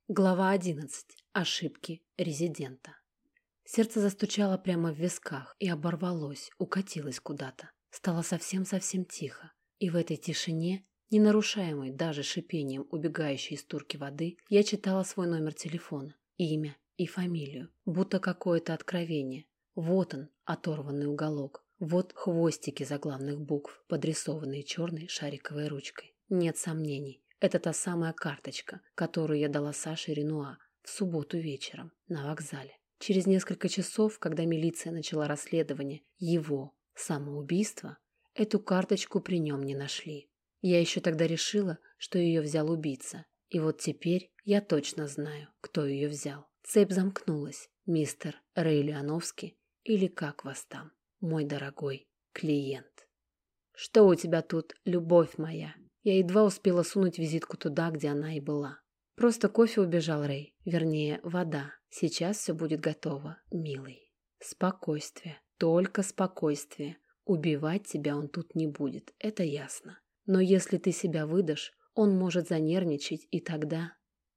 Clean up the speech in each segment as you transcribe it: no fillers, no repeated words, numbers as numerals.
Глава 11. Ошибки резидента. Сердце застучало прямо в висках и оборвалось, укатилось куда-то. Стало совсем-совсем тихо. И в этой тишине, не нарушаемой даже шипением убегающей из турки воды, я читала свой номер телефона, имя и фамилию, будто какое-то откровение. Вот он, оторванный уголок. Вот хвостики заглавных букв, подрисованные черной шариковой ручкой. Нет сомнений. Это та самая карточка, которую я дала Саше Ренуа в субботу вечером на вокзале. Через несколько часов, когда милиция начала расследование его самоубийства, эту карточку при нем не нашли. Я еще тогда решила, что ее взял убийца. И вот теперь я точно знаю, кто ее взял. Цепь замкнулась, мистер Рэй Леоновский, или как вас там, мой дорогой клиент. Что у тебя тут, любовь моя? Я едва успела сунуть визитку туда, где она и была. Просто кофе убежал, Рэй. Вернее, вода. Сейчас все будет готово, милый. Спокойствие. Только спокойствие. Убивать тебя он тут не будет, это ясно. Но если ты себя выдашь, он может занервничать, и тогда...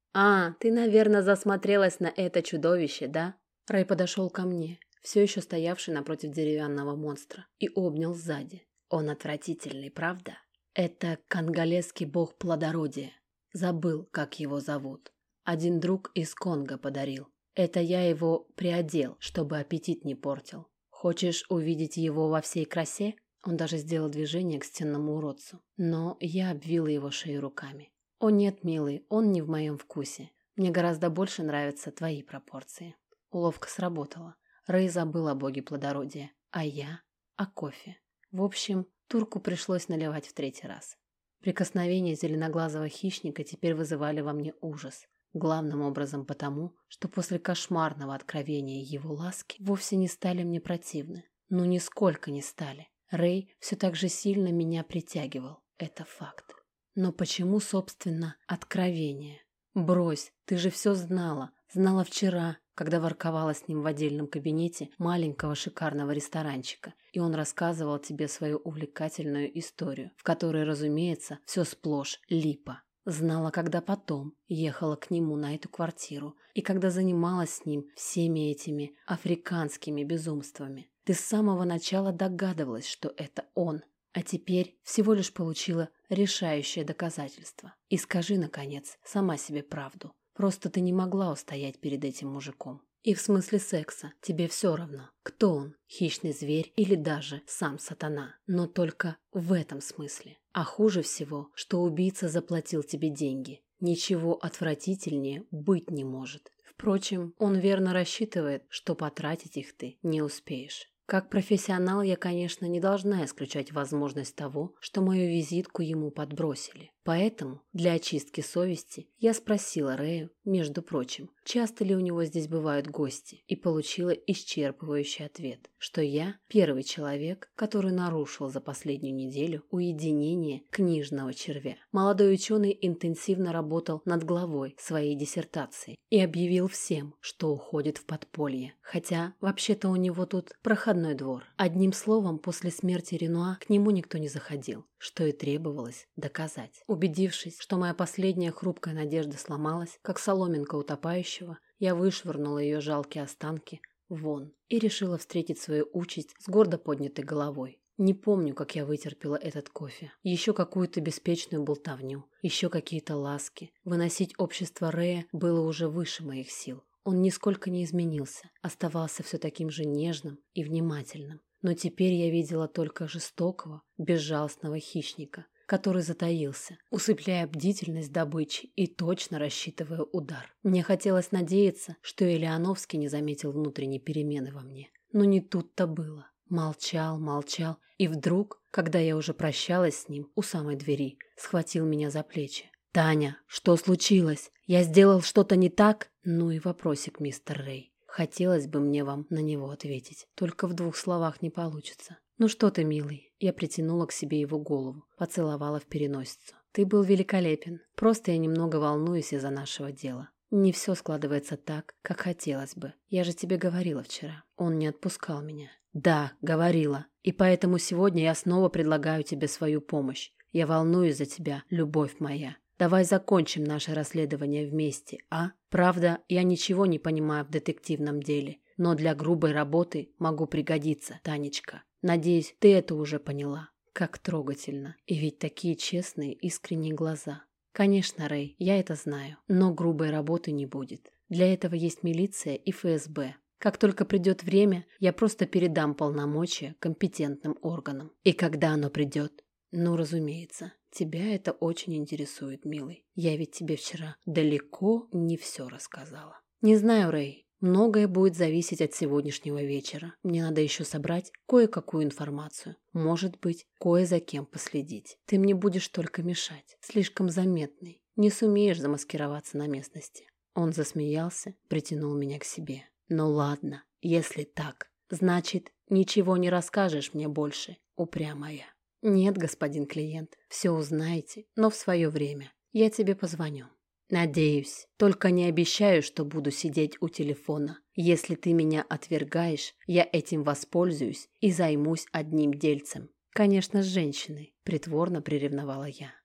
ты, наверное, засмотрелась на это чудовище, да? Рэй подошел ко мне, все еще стоявший напротив деревянного монстра, и обнял сзади. Он отвратительный, правда? Это конголезский бог плодородия. Забыл, как его зовут. Один друг из Конго подарил. Это я его приодел, чтобы аппетит не портил. Хочешь увидеть его во всей красе? Он даже сделал движение к стенному уродцу. Но я обвила его шею руками. О нет, милый, он не в моем вкусе. Мне гораздо больше нравятся твои пропорции. Уловка сработала. Рэй забыл о боге плодородия, а я о кофе. В общем, турку пришлось наливать в 3-й раз. Прикосновения зеленоглазого хищника теперь вызывали во мне ужас. Главным образом потому, что после кошмарного откровения его ласки вовсе не стали мне противны. Ну, нисколько не стали. Рэй все так же сильно меня притягивал. Это факт. Но почему, собственно, откровение? Брось, ты же все знала. Знала вчера, когда ворковала с ним в отдельном кабинете маленького шикарного ресторанчика, и он рассказывал тебе свою увлекательную историю, в которой, разумеется, все сплошь липа. Знала, когда потом ехала к нему на эту квартиру, и когда занималась с ним всеми этими африканскими безумствами. Ты с самого начала догадывалась, что это он, а теперь всего лишь получила решающее доказательство. И скажи, наконец, сама себе правду. Просто ты не могла устоять перед этим мужиком. И в смысле секса тебе все равно, кто он, хищный зверь или даже сам сатана. Но только в этом смысле. А хуже всего, что убийца заплатил тебе деньги. Ничего отвратительнее быть не может. Впрочем, он верно рассчитывает, что потратить их ты не успеешь. Как профессионал я, конечно, не должна исключать возможность того, что мою визитку ему подбросили. Поэтому для очистки совести я спросила Рэю, между прочим, часто ли у него здесь бывают гости, и получила исчерпывающий ответ, что я первый человек, который нарушил за последнюю неделю уединение книжного червя. Молодой ученый интенсивно работал над главой своей диссертации и объявил всем, что уходит в подполье, хотя вообще-то у него тут проходной двор. Одним словом, после смерти Ренуа к нему никто не заходил, что и требовалось доказать. Убедившись, что моя последняя хрупкая надежда сломалась, как соломинка утопающего, я вышвырнула ее жалкие останки вон и решила встретить свою участь с гордо поднятой головой. Не помню, как я вытерпела этот кофе. Еще какую-то беспечную болтовню, еще какие-то ласки. Выносить общество Рэя было уже выше моих сил. Он нисколько не изменился, оставался все таким же нежным и внимательным. Но теперь я видела только жестокого, безжалостного хищника, который затаился, усыпляя бдительность добычи и точно рассчитывая удар. Мне хотелось надеяться, что и Леоновский не заметил внутренней перемены во мне. Но не тут-то было. Молчал, молчал, и вдруг, когда я уже прощалась с ним у самой двери, схватил меня за плечи. «Таня, что случилось? Я сделал что-то не так?» Ну и вопросик, мистер Рэй. Хотелось бы мне вам на него ответить, только в 2 словах не получится. «Ну что ты, милый?» Я притянула к себе его голову, поцеловала в переносицу. «Ты был великолепен. Просто я немного волнуюсь из-за нашего дела. Не все складывается так, как хотелось бы. Я же тебе говорила вчера. Он не отпускал меня». «Да, говорила. И поэтому сегодня я снова предлагаю тебе свою помощь. Я волнуюсь за тебя, любовь моя. Давай закончим наше расследование вместе, а? Правда, я ничего не понимаю в детективном деле, но для грубой работы могу пригодиться, Танечка. Надеюсь, ты это уже поняла. Как трогательно. И ведь такие честные, искренние глаза. Конечно, Рэй, я это знаю, но грубой работы не будет. Для этого есть милиция и ФСБ. Как только придет время, я просто передам полномочия компетентным органам. И когда оно придет? Ну, разумеется, тебя это очень интересует, милый. Я ведь тебе вчера далеко не все рассказала. Не знаю, Рэй, многое будет зависеть от сегодняшнего вечера. Мне надо еще собрать кое-какую информацию. Может быть, кое за кем последить. Ты мне будешь только мешать. Слишком заметный. Не сумеешь замаскироваться на местности. Он засмеялся, притянул меня к себе. Ну ладно, если так, значит, ничего не расскажешь мне больше, упрямая. Нет, господин клиент, все узнаете, но в свое время. Я тебе позвоню. Надеюсь, только не обещаю, что буду сидеть у телефона. Если ты меня отвергаешь, я этим воспользуюсь и займусь одним дельцем. Конечно, с женщиной, притворно приревновала я.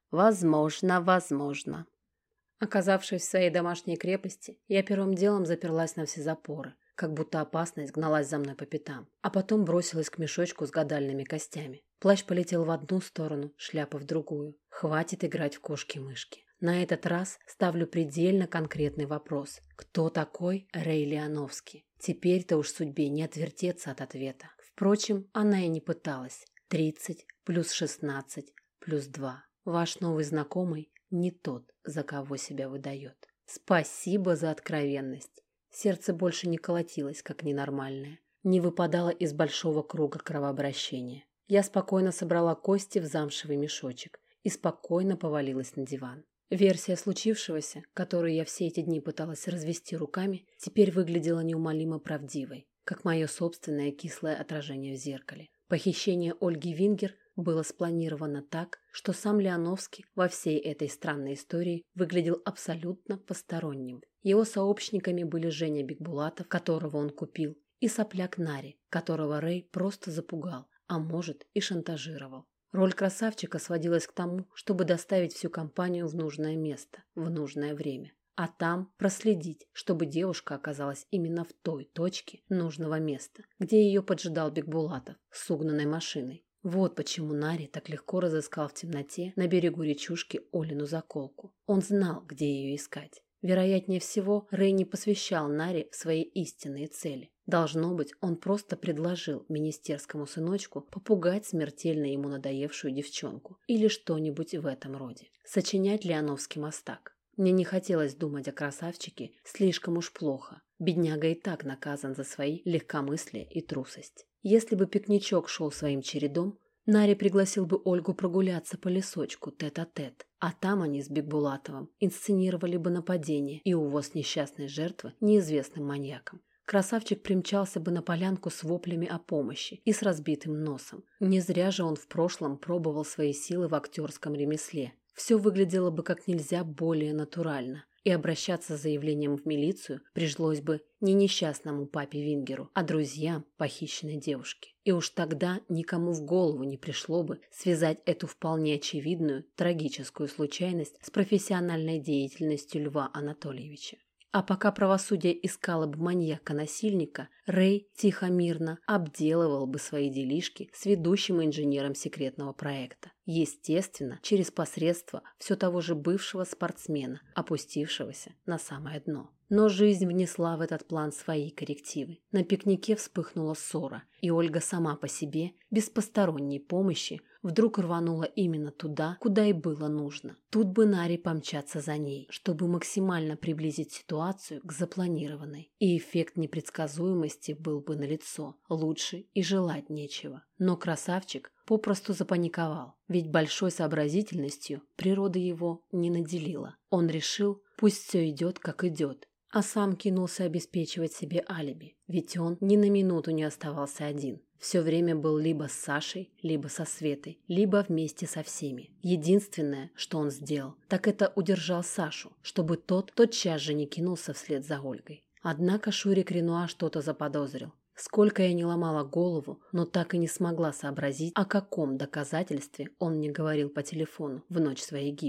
Возможно. Оказавшись в своей домашней крепости, я первым делом заперлась на все запоры, как будто опасность гналась за мной по пятам, а потом бросилась к мешочку с гадальными костями. Плащ полетел в одну сторону, шляпа в другую. Хватит играть в кошки-мышки. На этот раз ставлю предельно конкретный вопрос. Кто такой Рэй Леоновский? Теперь-то уж судьбе не отвертеться от ответа. Впрочем, она и не пыталась. 30 плюс 16 плюс 2. Ваш новый знакомый не тот, за кого себя выдает. Спасибо за откровенность. Сердце больше не колотилось, как ненормальное. Не выпадало из большого круга кровообращения. Я спокойно собрала кости в замшевый мешочек и спокойно повалилась на диван. Версия случившегося, которую я все эти дни пыталась развести руками, теперь выглядела неумолимо правдивой, как мое собственное кислое отражение в зеркале. Похищение Ольги Вингер было спланировано так, что сам Леоновский во всей этой странной истории выглядел абсолютно посторонним. Его сообщниками были Женя Бикбулатов, которого он купил, и сопляк Нари, которого Рэй просто запугал, а может и шантажировал. Роль красавчика сводилась к тому, чтобы доставить всю компанию в нужное место, в нужное время. А там проследить, чтобы девушка оказалась именно в той точке нужного места, где ее поджидал Бикбулатов с угнанной машиной. Вот почему Нари так легко разыскал в темноте на берегу речушки Олину заколку. Он знал, где ее искать. Вероятнее всего, Рэй не посвящал Нари в свои истинные цели. Должно быть, он просто предложил министерскому сыночку попугать смертельно ему надоевшую девчонку или что-нибудь в этом роде. Сочинять Леоновский мастак. Мне не хотелось думать о красавчике слишком уж плохо. Бедняга и так наказан за свои легкомыслие и трусость. Если бы пикничок шел своим чередом, Нари пригласил бы Ольгу прогуляться по лесочку тет-а-тет, а там они с Бикбулатовым инсценировали бы нападение и увоз несчастной жертвы неизвестным маньяком. Красавчик примчался бы на полянку с воплями о помощи и с разбитым носом. Не зря же он в прошлом пробовал свои силы в актерском ремесле. Все выглядело бы как нельзя более натурально. И обращаться с заявлением в милицию пришлось бы не несчастному папе Вингеру, а друзьям похищенной девушки. И уж тогда никому в голову не пришло бы связать эту вполне очевидную, трагическую случайность с профессиональной деятельностью Льва Анатольевича. А пока правосудие искало бы маньяка-насильника, Рэй тихо-мирно обделывал бы свои делишки с ведущим инженером секретного проекта. Естественно, через посредство все того же бывшего спортсмена, опустившегося на самое дно. Но жизнь внесла в этот план свои коррективы. На пикнике вспыхнула ссора, и Ольга сама по себе, без посторонней помощи, вдруг рванула именно туда, куда и было нужно. Тут бы Нари помчаться за ней, чтобы максимально приблизить ситуацию к запланированной. И эффект непредсказуемости был бы налицо. Лучше и желать нечего. Но красавчик попросту запаниковал, ведь большой сообразительностью природа его не наделила. Он решил, пусть все идет, как идет. А сам кинулся обеспечивать себе алиби, ведь он ни на минуту не оставался один. Все время был либо с Сашей, либо со Светой, либо вместе со всеми. Единственное, что он сделал, так это удержал Сашу, чтобы тот тотчас же не кинулся вслед за Ольгой. Однако Шурик Ренуа что-то заподозрил. Сколько я не ломала голову, но так и не смогла сообразить, о каком доказательстве он мне говорил по телефону в ночь своей гибели.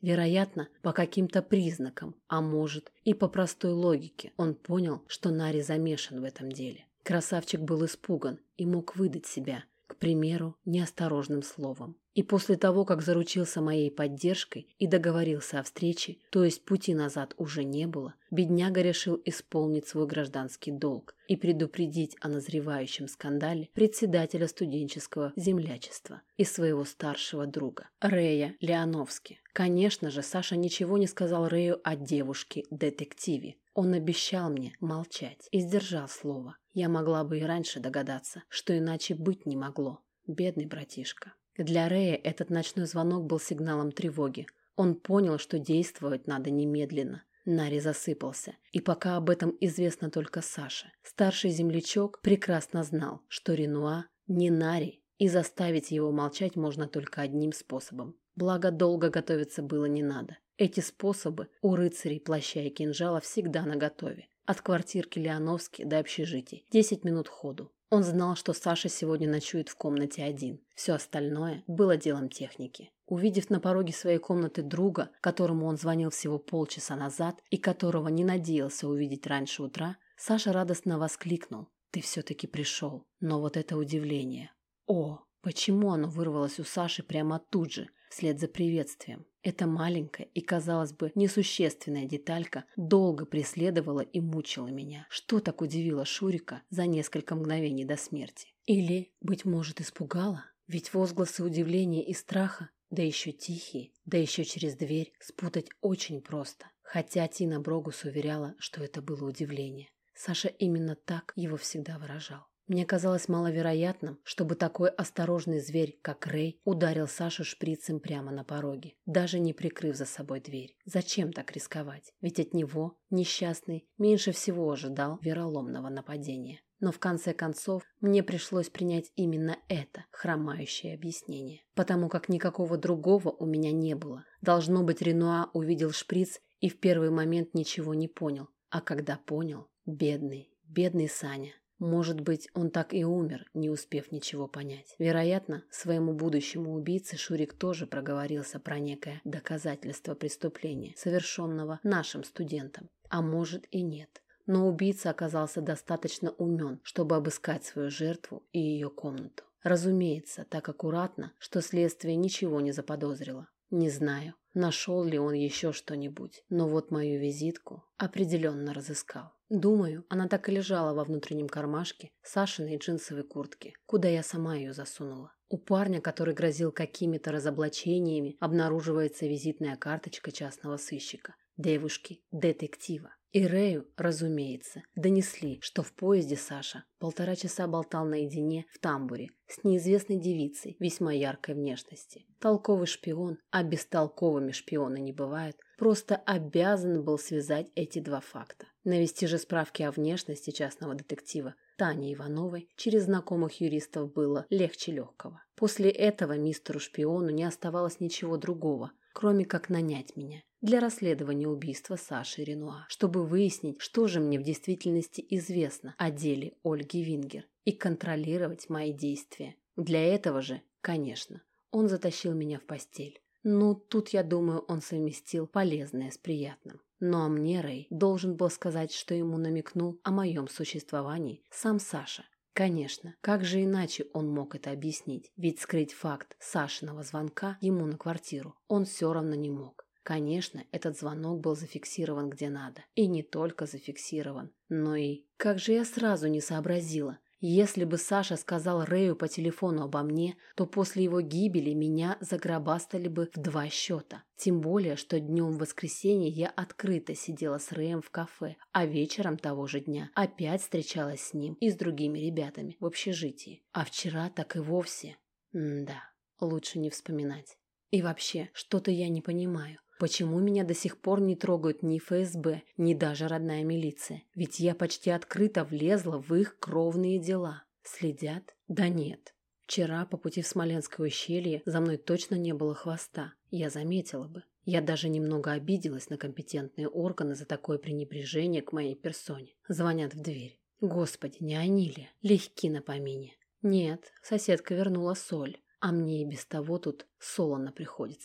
Вероятно, по каким-то признакам, а может и по простой логике, он понял, что Нари замешан в этом деле. Красавчик был испуган и мог выдать себя, к примеру, неосторожным словом. И после того, как заручился моей поддержкой и договорился о встрече, то есть пути назад уже не было, бедняга решил исполнить свой гражданский долг и предупредить о назревающем скандале председателя студенческого землячества и своего старшего друга, Рэя Леоновски. Конечно же, Саша ничего не сказал Рэю о девушке-детективе. Он обещал мне молчать и сдержал слово. Я могла бы и раньше догадаться, что иначе быть не могло. Бедный братишка. Для Рэя этот ночной звонок был сигналом тревоги. Он понял, что действовать надо немедленно. Нари засыпался, и пока об этом известно только Саше. Старший землячок прекрасно знал, что Ренуа не Нари, и заставить его молчать можно только одним способом. Благо, долго готовиться было не надо. Эти способы у рыцарей плаща и кинжала всегда наготове. От квартирки Леоновски до общежитий 10 минут ходу. Он знал, что Саша сегодня ночует в комнате один. Все остальное было делом техники. Увидев на пороге своей комнаты друга, которому он звонил всего полчаса назад и которого не надеялся увидеть раньше утра, Саша радостно воскликнул: «Ты все-таки пришел». Но вот это удивление. О, почему оно вырвалось у Саши прямо тут же, вслед за приветствием? Эта маленькая и, казалось бы, несущественная деталька долго преследовала и мучила меня. Что так удивило Шурика за несколько мгновений до смерти? Или, быть может, испугала? Ведь возгласы удивления и страха, да еще тихие, да еще через дверь, спутать очень просто. Хотя Тина Брогус уверяла, что это было удивление. Саша именно так его всегда выражал. Мне казалось маловероятным, чтобы такой осторожный зверь, как Рэй, ударил Сашу шприцем прямо на пороге, даже не прикрыв за собой дверь. Зачем так рисковать? Ведь от него, несчастный, меньше всего ожидал вероломного нападения. Но в конце концов мне пришлось принять именно это хромающее объяснение, потому как никакого другого у меня не было. Должно быть, Ренуа увидел шприц и в первый момент ничего не понял. А когда понял, бедный Саня. Может быть, он так и умер, не успев ничего понять. Вероятно, своему будущему убийце Шурик тоже проговорился про некое доказательство преступления, совершенного нашим студентом. А может и нет. Но убийца оказался достаточно умен, чтобы обыскать свою жертву и ее комнату. Разумеется, так аккуратно, что следствие ничего не заподозрило. Не знаю, нашел ли он еще что-нибудь, но вот мою визитку определенно разыскал. Думаю, она так и лежала во внутреннем кармашке Сашиной джинсовой куртки, куда я сама ее засунула. У парня, который грозил какими-то разоблачениями, обнаруживается визитная карточка частного сыщика, девушки-детектива. И Рэю, разумеется, донесли, что в поезде Саша 1,5 часа болтал наедине в тамбуре с неизвестной девицей весьма яркой внешности. Толковый шпион, а бестолковыми шпионы не бывают, просто обязан был связать эти два факта. Навести же справки о внешности частного детектива Тани Ивановой через знакомых юристов было легче легкого. После этого мистеру-шпиону не оставалось ничего другого, кроме как нанять меня для расследования убийства Саши Ренуа, чтобы выяснить, что же мне в действительности известно о деле Ольги Вингер и контролировать мои действия. Для этого же, конечно, он затащил меня в постель. Ну, тут, я думаю, он совместил полезное с приятным. Ну а мне Рэй должен был сказать, что ему намекнул о моем существовании сам Саша. Конечно, как же иначе он мог это объяснить? Ведь скрыть факт Сашиного звонка ему на квартиру он все равно не мог. Конечно, этот звонок был зафиксирован где надо. И не только зафиксирован, но и... Как же я сразу не сообразила? Если бы Саша сказал Рэю по телефону обо мне, то после его гибели меня загробастали бы в 2 счета. Тем более, что днем в воскресенье я открыто сидела с Рэем в кафе, а вечером того же дня опять встречалась с ним и с другими ребятами в общежитии. А вчера так и вовсе... Да, лучше не вспоминать. И вообще, что-то я не понимаю. Почему меня до сих пор не трогают ни ФСБ, ни даже родная милиция? Ведь я почти открыто влезла в их кровные дела. Следят? Да нет. Вчера по пути в Смоленское ущелье за мной точно не было хвоста. Я заметила бы. Я даже немного обиделась на компетентные органы за такое пренебрежение к моей персоне. Звонят в дверь. Господи, не они ли? Легки на помине. Нет, соседка вернула соль, а мне и без того тут солоно приходится.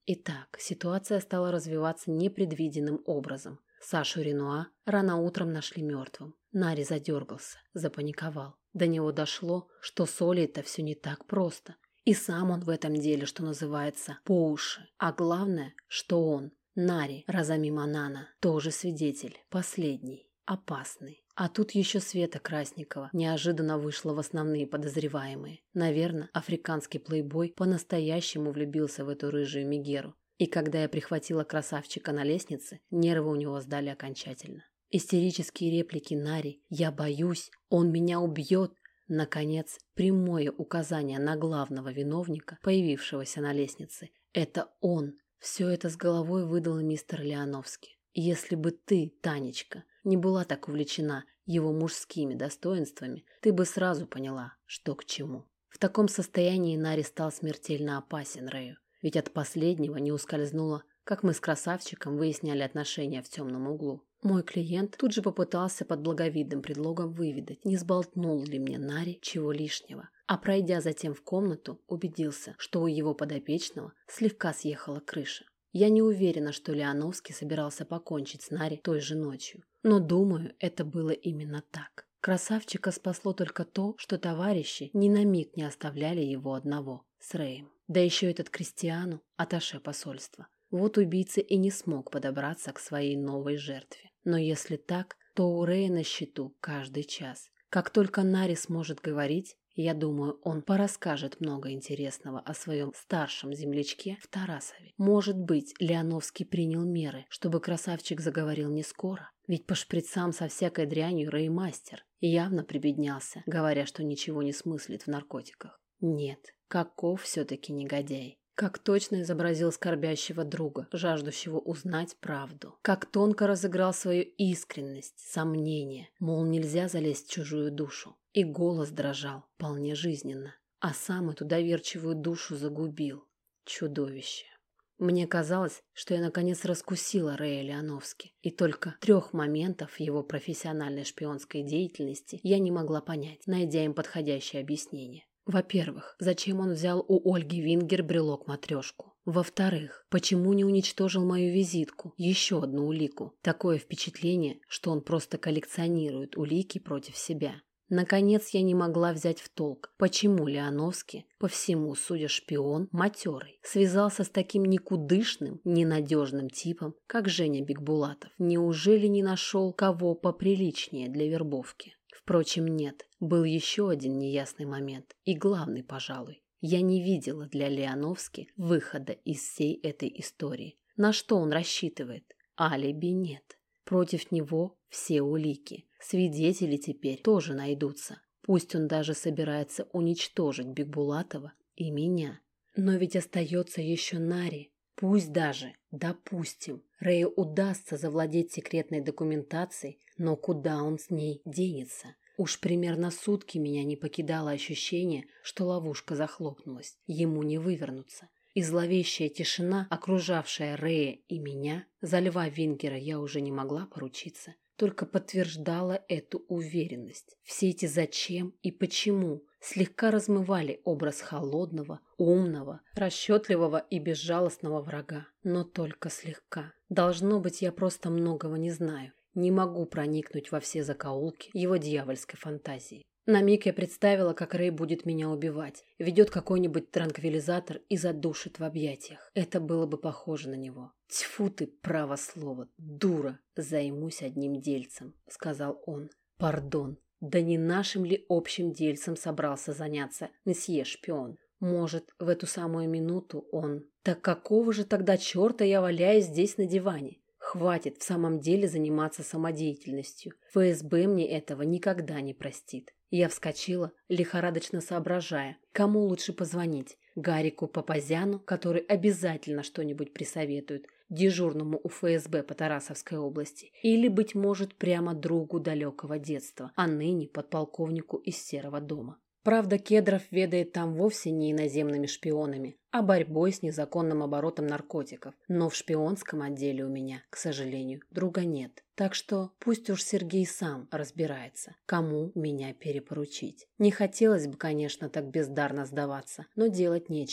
Итак, ситуация стала развиваться непредвиденным образом. Сашу Ренуа рано утром нашли мертвым. Нари задергался, запаниковал. До него дошло, что с Олей-то все не так просто. И сам он в этом деле, что называется, по уши. А главное, что он, Нари Разами Манана, тоже свидетель, последний, опасный. А тут еще Света Красникова неожиданно вышла в основные подозреваемые. Наверное, африканский плейбой по-настоящему влюбился в эту рыжую Мегеру. И когда я прихватила красавчика на лестнице, нервы у него сдали окончательно. Истерические реплики Нари «Я боюсь, он меня убьет». Наконец, прямое указание на главного виновника, появившегося на лестнице. Это он. Все это с головой выдал мистер Леоновский. Если бы ты, Танечка, не была так увлечена его мужскими достоинствами, ты бы сразу поняла, что к чему. В таком состоянии Нари стал смертельно опасен Рэю, ведь от последнего не ускользнуло, как мы с красавчиком выясняли отношения в темном углу. Мой клиент тут же попытался под благовидным предлогом выведать, не сболтнул ли мне Нари чего лишнего, а пройдя затем в комнату, убедился, что у его подопечного слегка съехала крыша. Я не уверена, что Леоновский собирался покончить с Нари той же ночью, но думаю, это было именно так. Красавчика спасло только то, что товарищи ни на миг не оставляли его одного с Рэем. Да еще этот Кристиану, атташе посольства. Вот убийца и не смог подобраться к своей новой жертве. Но если так, то у Рэя на счету каждый час. Как только Нари сможет говорить, я думаю, он порасскажет много интересного о своем старшем землячке в Тарасове. Может быть, Леоновский принял меры, чтобы красавчик заговорил не скоро? Ведь по шприцам со всякой дрянью Рэй мастер и явно прибеднялся, говоря, что ничего не смыслит в наркотиках. Нет, каков все-таки негодяй. Как точно изобразил скорбящего друга, жаждущего узнать правду. Как тонко разыграл свою искренность, сомнение, мол, нельзя залезть в чужую душу. И голос дрожал, вполне жизненно. А сам эту доверчивую душу загубил. Чудовище. Мне казалось, что я наконец раскусила Рэя Леоновски. И только 3 моментов его профессиональной шпионской деятельности я не могла понять, найдя им подходящее объяснение. Во-первых, зачем он взял у Ольги Вингер брелок-матрешку? Во-вторых, почему не уничтожил мою визитку, еще одну улику? Такое впечатление, что он просто коллекционирует улики против себя. Наконец, я не могла взять в толк, почему Леоновский, по всему судя шпион, матерый, связался с таким никудышным, ненадежным типом, как Женя Бикбулатов. Неужели не нашел кого поприличнее для вербовки? Впрочем, нет. Был еще один неясный момент, и главный, пожалуй. Я не видела для Леоновски выхода из всей этой истории. На что он рассчитывает? Алиби нет. Против него все улики. Свидетели теперь тоже найдутся. Пусть он даже собирается уничтожить Бикбулатова и меня. Но ведь остается еще Нари. Пусть даже, допустим, Рэю удастся завладеть секретной документацией, но куда он с ней денется? Уж примерно сутки меня не покидало ощущение, что ловушка захлопнулась, ему не вывернуться. И зловещая тишина, окружавшая Рэя и меня, за Льва Вингера я уже не могла поручиться, только подтверждала эту уверенность. Все эти «зачем» и «почему» слегка размывали образ холодного, умного, расчетливого и безжалостного врага, но только слегка. Должно быть, я просто многого не знаю, не могу проникнуть во все закоулки его дьявольской фантазии. На миг я представила, как Рэй будет меня убивать, ведет какой-нибудь транквилизатор и задушит в объятиях. Это было бы похоже на него. «Тьфу ты, право слово, дура, займусь одним дельцем», — сказал он. «Пардон, да не нашим ли общим дельцем собрался заняться месье шпион? Может, в эту самую минуту он... Так какого же тогда черта я валяюсь здесь на диване? Хватит в самом деле заниматься самодеятельностью. ФСБ мне этого никогда не простит». Я вскочила, лихорадочно соображая, кому лучше позвонить. Гарику Папазяну, который обязательно что-нибудь присоветует, дежурному у ФСБ по Тарасовской области, или, быть может, прямо другу далекого детства, а ныне подполковнику из Серого дома. Правда, Кедров ведает там вовсе не иноземными шпионами, а борьбой с незаконным оборотом наркотиков. Но в шпионском отделе у меня, к сожалению, друга нет. Так что пусть уж Сергей сам разбирается, кому меня перепоручить. Не хотелось бы, конечно, так бездарно сдаваться, но делать нечего.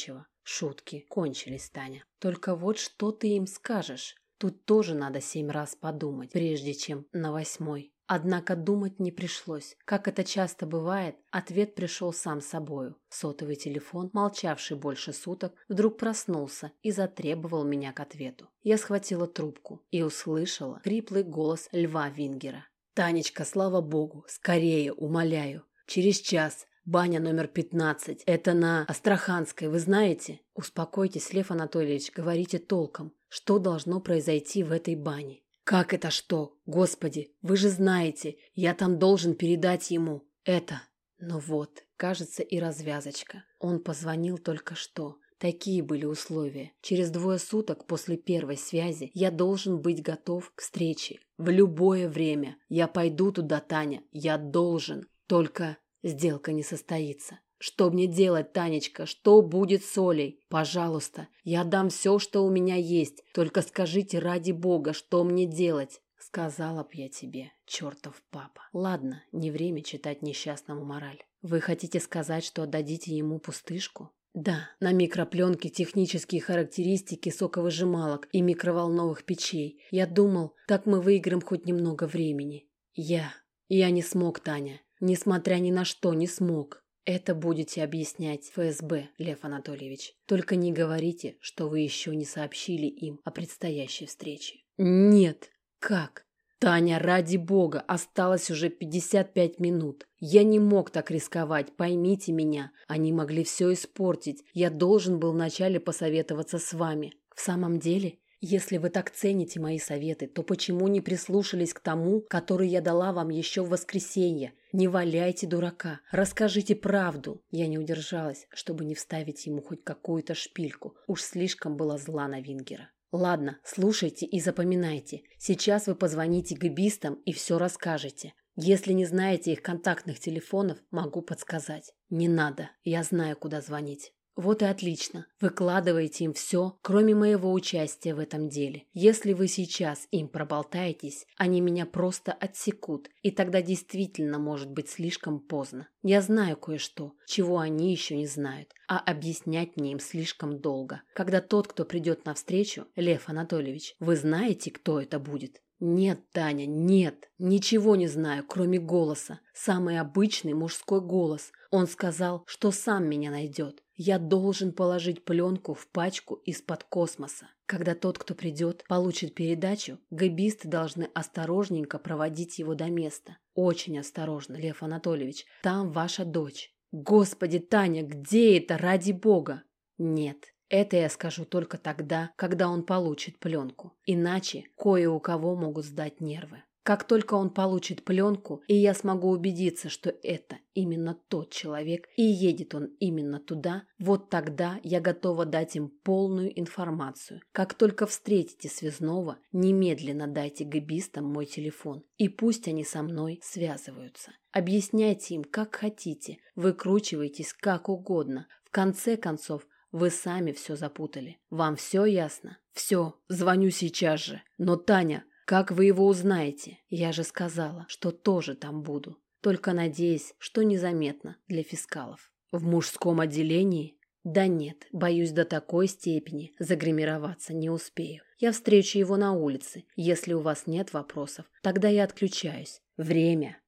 Шутки кончились, Таня. Только вот что ты им скажешь? Тут тоже надо 7 раз подумать, прежде чем на 8-й. Однако думать не пришлось. Как это часто бывает, ответ пришел сам собою. Сотовый телефон, молчавший больше суток, вдруг проснулся и затребовал меня к ответу. Я схватила трубку и услышала хриплый голос Льва Вингера. «Танечка, слава богу, скорее, умоляю. Через час. Баня номер 15. Это на Астраханской, вы знаете?» «Успокойтесь, Лев Анатольевич, говорите толком. Что должно произойти в этой бане?» «Как это что? Господи, вы же знаете, я там должен передать ему это». Ну вот, кажется, и развязочка. Он позвонил только что. Такие были условия. Через 2 суток после первой связи я должен быть готов к встрече. В любое время. Я пойду туда, Таня. Я должен. Только сделка не состоится. Что мне делать, Танечка? Что будет с Олей? Пожалуйста, я дам все, что у меня есть. Только скажите ради бога, что мне делать? Сказала б я тебе, чертов папа. Ладно, не время читать несчастному мораль. Вы хотите сказать, что отдадите ему пустышку? Да, на микропленке технические характеристики соковыжималок и микроволновых печей. Я думал, так мы выиграем хоть немного времени. Я не смог, Таня. Несмотря ни на что, не смог. Это будете объяснять ФСБ, Лев Анатольевич. Только не говорите, что вы еще не сообщили им о предстоящей встрече. Нет. Как? Таня, ради бога, осталось уже 55 минут. Я не мог так рисковать, поймите меня. Они могли все испортить. Я должен был вначале посоветоваться с вами. В самом деле, если вы так цените мои советы, то почему не прислушались к тому, который я дала вам еще в воскресенье? Не валяйте дурака, расскажите правду. Я не удержалась, чтобы не вставить ему хоть какую-то шпильку. Уж слишком была зла на Вингера. Ладно, слушайте и запоминайте. Сейчас вы позвоните гэбистам и все расскажете. Если не знаете их контактных телефонов, могу подсказать. Не надо, я знаю, куда звонить. Вот и отлично. Выкладывайте им все, кроме моего участия в этом деле. Если вы сейчас им проболтаетесь, они меня просто отсекут, и тогда действительно может быть слишком поздно. Я знаю кое-что, чего они еще не знают, а объяснять мне им слишком долго. Когда тот, кто придет навстречу, Лев Анатольевич, вы знаете, кто это будет? Нет, Таня, нет. Ничего не знаю, кроме голоса. Самый обычный мужской голос. Он сказал, что сам меня найдет. Я должен положить пленку в пачку из-под космоса. Когда тот, кто придет, получит передачу, гэбисты должны осторожненько проводить его до места. Очень осторожно, Лев Анатольевич. Там ваша дочь. Господи, Таня, где это, ради бога? Нет. Это я скажу только тогда, когда он получит пленку. Иначе кое у кого могут сдать нервы. Как только он получит пленку, и я смогу убедиться, что это именно тот человек, и едет он именно туда, вот тогда я готова дать им полную информацию. Как только встретите связного, немедленно дайте гэбистам мой телефон, и пусть они со мной связываются. Объясняйте им, как хотите, выкручивайтесь как угодно. В конце концов, вы сами все запутали. Вам все ясно? Все, звоню сейчас же. Но, Таня, как вы его узнаете? Я же сказала, что тоже там буду. Только надеюсь, что незаметно для фискалов. В мужском отделении? Да нет, боюсь, до такой степени загримироваться не успею. Я встречу его на улице. Если у вас нет вопросов, тогда я отключаюсь. Время.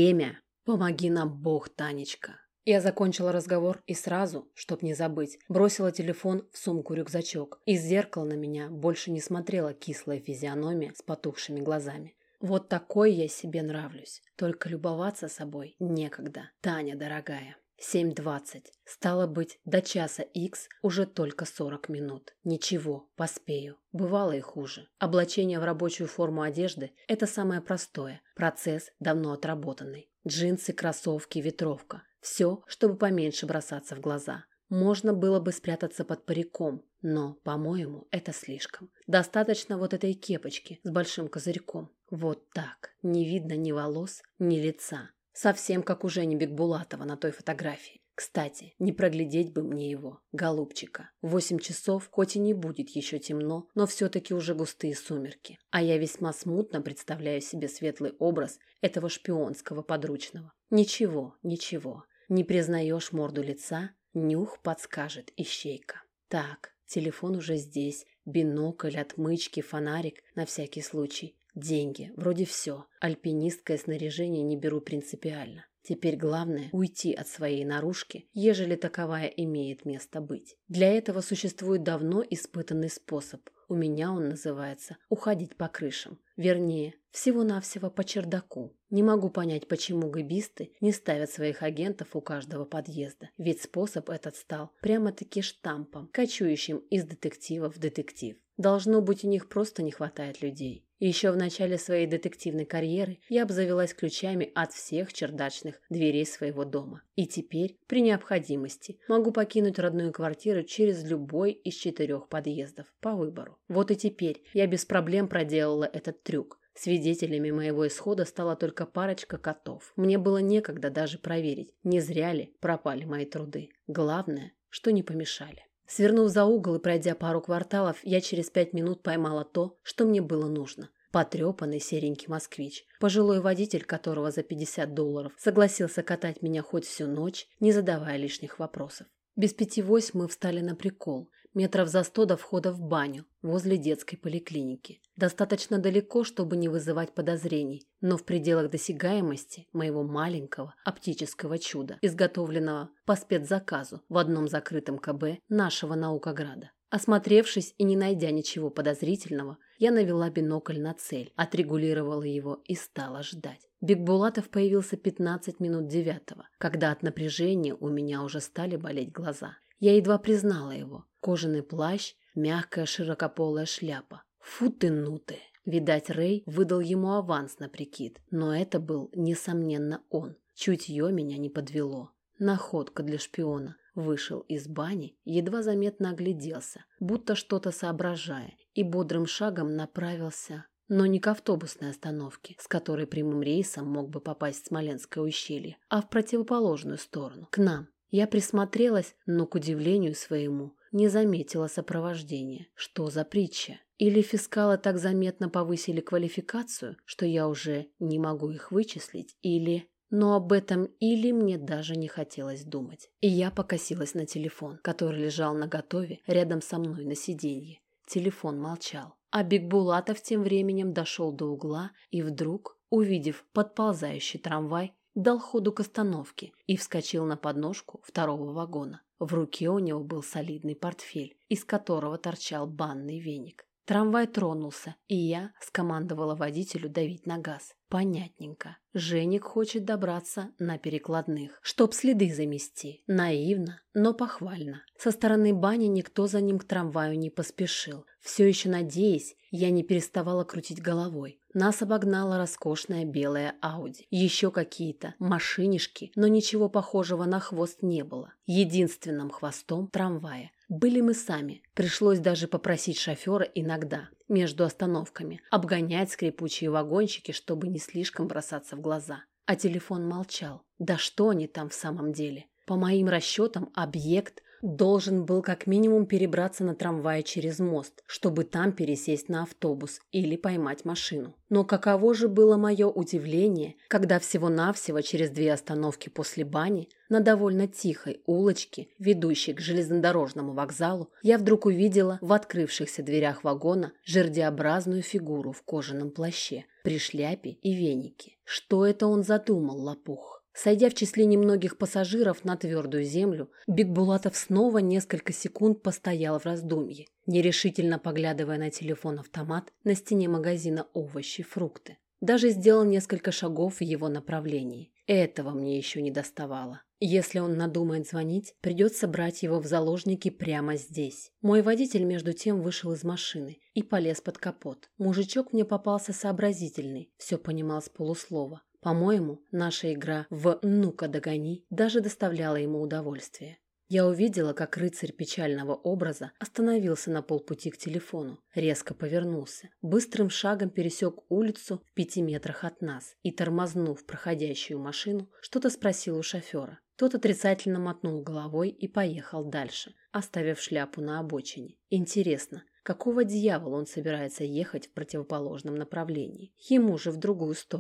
Помоги нам Бог, Танечка. Я закончила разговор и сразу, чтоб не забыть, бросила телефон в сумку-рюкзачок. Из зеркала на меня больше не смотрела кислая физиономия с потухшими глазами. Вот такой я себе нравлюсь. Только любоваться собой некогда, Таня дорогая. 7:20. Стало быть, до часа Х уже только 40 минут. Ничего, поспею. Бывало и хуже. Облачение в рабочую форму одежды – это самое простое. Процесс давно отработанный. Джинсы, кроссовки, ветровка. Все, чтобы поменьше бросаться в глаза. Можно было бы спрятаться под париком, но, по-моему, это слишком. Достаточно вот этой кепочки с большим козырьком. Вот так. Не видно ни волос, ни лица. Совсем как у Жени Бекбулатова на той фотографии. Кстати, не проглядеть бы мне его, голубчика. 8 часов, хоть и не будет еще темно, но все-таки уже густые сумерки. А я весьма смутно представляю себе светлый образ этого шпионского подручного. Ничего, не признаешь морду лица, нюх подскажет ищейка. Так, телефон уже здесь, бинокль, отмычки, фонарик на всякий случай. Деньги, вроде все. Альпинистское снаряжение не беру принципиально. Теперь главное – уйти от своей наружки, ежели таковая имеет место быть. Для этого существует давно испытанный способ. У меня он называется «уходить по крышам». Вернее, всего-навсего по чердаку. Не могу понять, почему гэбисты не ставят своих агентов у каждого подъезда. Ведь способ этот стал прямо-таки штампом, кочующим из детектива в детектив. Должно быть, у них просто не хватает людей. И еще в начале своей детективной карьеры я обзавелась ключами от всех чердачных дверей своего дома. И теперь, при необходимости, могу покинуть родную квартиру через любой из 4 подъездов, по выбору. Вот и теперь я без проблем проделала этот трюк. Свидетелями моего исхода стала только парочка котов. Мне было некогда даже проверить, не зря ли пропали мои труды. Главное, что не помешали. Свернув за угол и пройдя пару кварталов, я через 5 минут поймала то, что мне было нужно. Потрепанный серенький москвич, пожилой водитель которого за $50 согласился катать меня хоть всю ночь, не задавая лишних вопросов. Без 5:08 мы встали на прикол, метров за 100 до входа в баню, возле детской поликлиники. Достаточно далеко, чтобы не вызывать подозрений, но в пределах досягаемости моего маленького оптического чуда, изготовленного по спецзаказу в одном закрытом КБ нашего Наукограда. Осмотревшись и не найдя ничего подозрительного, я навела бинокль на цель, отрегулировала его и стала ждать. Бикбулатов появился 15 минут 9, когда от напряжения у меня уже стали болеть глаза. Я едва признала его. Кожаный плащ, мягкая широкополая шляпа. Фу ты, ну ты. Видать, Рэй выдал ему аванс на прикид, но это был, несомненно, он. Чутье меня не подвело. Находка для шпиона. Вышел из бани, едва заметно огляделся, будто что-то соображая, и бодрым шагом направился, но не к автобусной остановке, с которой прямым рейсом мог бы попасть в Смоленское ущелье, а в противоположную сторону, к нам. Я присмотрелась, но, к удивлению своему, не заметила сопровождения. Что за притча? Или фискалы так заметно повысили квалификацию, что я уже не могу их вычислить, или... Но об этом или мне даже не хотелось думать. И я покосилась на телефон, который лежал наготове рядом со мной на сиденье. Телефон молчал. А Бикбулатов тем временем дошел до угла и вдруг, увидев подползающий трамвай, дал ходу к остановке и вскочил на подножку второго вагона. В руке у него был солидный портфель, из которого торчал банный веник. Трамвай тронулся, и я скомандовала водителю давить на газ. Понятненько. Женик хочет добраться на перекладных, чтоб следы замести. Наивно, но похвально. Со стороны бани никто за ним к трамваю не поспешил. Все еще надеясь, я не переставала крутить головой. Нас обогнала роскошная белая Ауди. Еще какие-то машинишки, но ничего похожего на хвост не было. Единственным хвостом трамвая были мы сами. Пришлось даже попросить шофера иногда, между остановками, обгонять скрипучие вагончики, чтобы не слишком бросаться в глаза. А телефон молчал. Да что они там в самом деле? По моим расчетам, объект должен был как минимум перебраться на трамвае через мост, чтобы там пересесть на автобус или поймать машину. Но каково же было мое удивление, когда всего-навсего через 2 остановки после бани на довольно тихой улочке, ведущей к железнодорожному вокзалу, я вдруг увидела в открывшихся дверях вагона жердеобразную фигуру в кожаном плаще, при шляпе и венике. Что это он задумал, лопух? Сойдя в числе немногих пассажиров на твердую землю, Бикбулатов снова несколько секунд постоял в раздумье, нерешительно поглядывая на телефон-автомат на стене магазина овощи, фрукты. Даже сделал несколько шагов в его направлении. Этого мне еще не доставало. Если он надумает звонить, придется брать его в заложники прямо здесь. Мой водитель, между тем, вышел из машины и полез под капот. Мужичок мне попался сообразительный, все понимал с полуслова. По-моему, наша игра в «ну-ка догони» даже доставляла ему удовольствие. Я увидела, как рыцарь печального образа остановился на полпути к телефону, резко повернулся, быстрым шагом пересек улицу в 5 метрах от нас и, тормознув проходящую машину, что-то спросил у шофера. Тот отрицательно мотнул головой и поехал дальше, оставив шляпу на обочине. Интересно, какого дьявола он собирается ехать в противоположном направлении? Ему же в другую сторону.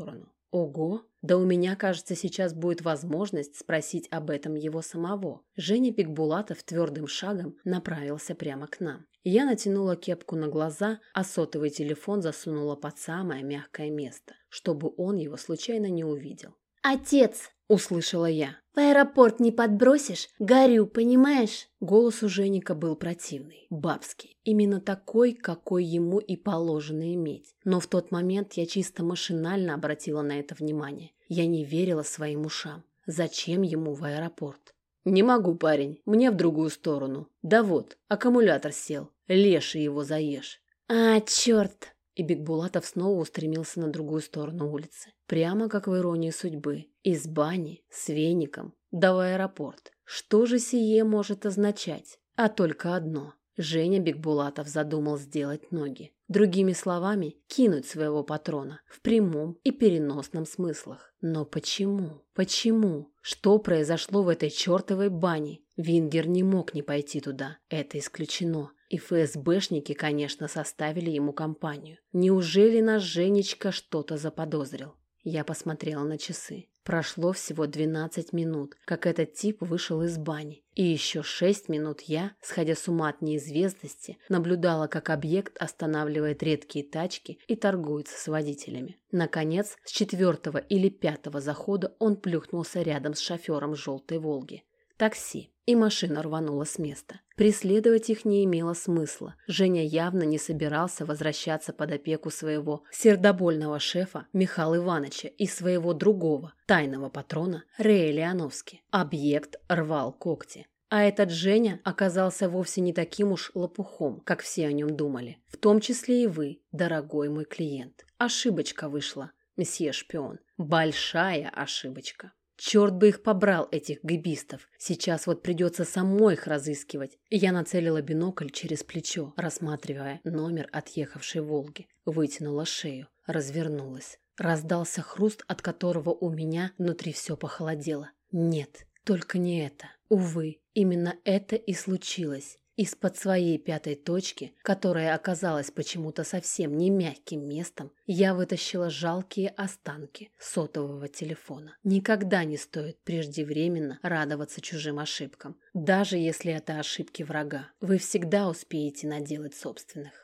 Ого! Да у меня, кажется, сейчас будет возможность спросить об этом его самого. Женя Бикбулатов твердым шагом направился прямо к нам. Я натянула кепку на глаза, а сотовый телефон засунула под самое мягкое место, чтобы он его случайно не увидел. «Отец!» – услышала я. «В аэропорт не подбросишь? Горю, понимаешь?» Голос у Женика был противный, бабский. Именно такой, какой ему и положено иметь. Но в тот момент я чисто машинально обратила на это внимание. Я не верила своим ушам. Зачем ему в аэропорт? «Не могу, парень, мне в другую сторону. Да вот, аккумулятор сел. Леший его заешь». «А, черт!» И Бикбулатов снова устремился на другую сторону улицы. Прямо как в иронии судьбы. Из бани, с веником, да в аэропорт. Что же сие может означать? А только одно. Женя Бикбулатов задумал сделать ноги. Другими словами, кинуть своего патрона в прямом и переносном смыслах. Но почему? Почему? Что произошло в этой чертовой бане? Вингер не мог не пойти туда. Это исключено. И ФСБшники, конечно, составили ему компанию. Неужели наш Женечка что-то заподозрил? Я посмотрела на часы. Прошло всего 12 минут, как этот тип вышел из бани. И еще 6 минут я, сходя с ума от неизвестности, наблюдала, как объект останавливает редкие тачки и торгуется с водителями. Наконец, с 4-го или 5-го захода он плюхнулся рядом с шофером желтой «Волги». Такси. И машина рванула с места. Преследовать их не имело смысла. Женя явно не собирался возвращаться под опеку своего сердобольного шефа Михаила Ивановича и своего другого, тайного патрона Рея Леоновски. Объект рвал когти. А этот Женя оказался вовсе не таким уж лопухом, как все о нем думали. В том числе и вы, дорогой мой клиент. Ошибочка вышла, месье шпион. Большая ошибочка. Черт бы их побрал, этих гэбистов. Сейчас вот придется самой их разыскивать. Я нацелила бинокль через плечо, рассматривая номер отъехавшей «Волги». Вытянула шею, развернулась. Раздался хруст, от которого у меня внутри все похолодело. Нет, только не это. Увы, именно это и случилось. Из-под своей 5-й точки, которая оказалась почему-то совсем не мягким местом, я вытащила жалкие останки сотового телефона. Никогда не стоит преждевременно радоваться чужим ошибкам. Даже если это ошибки врага, вы всегда успеете наделать собственных.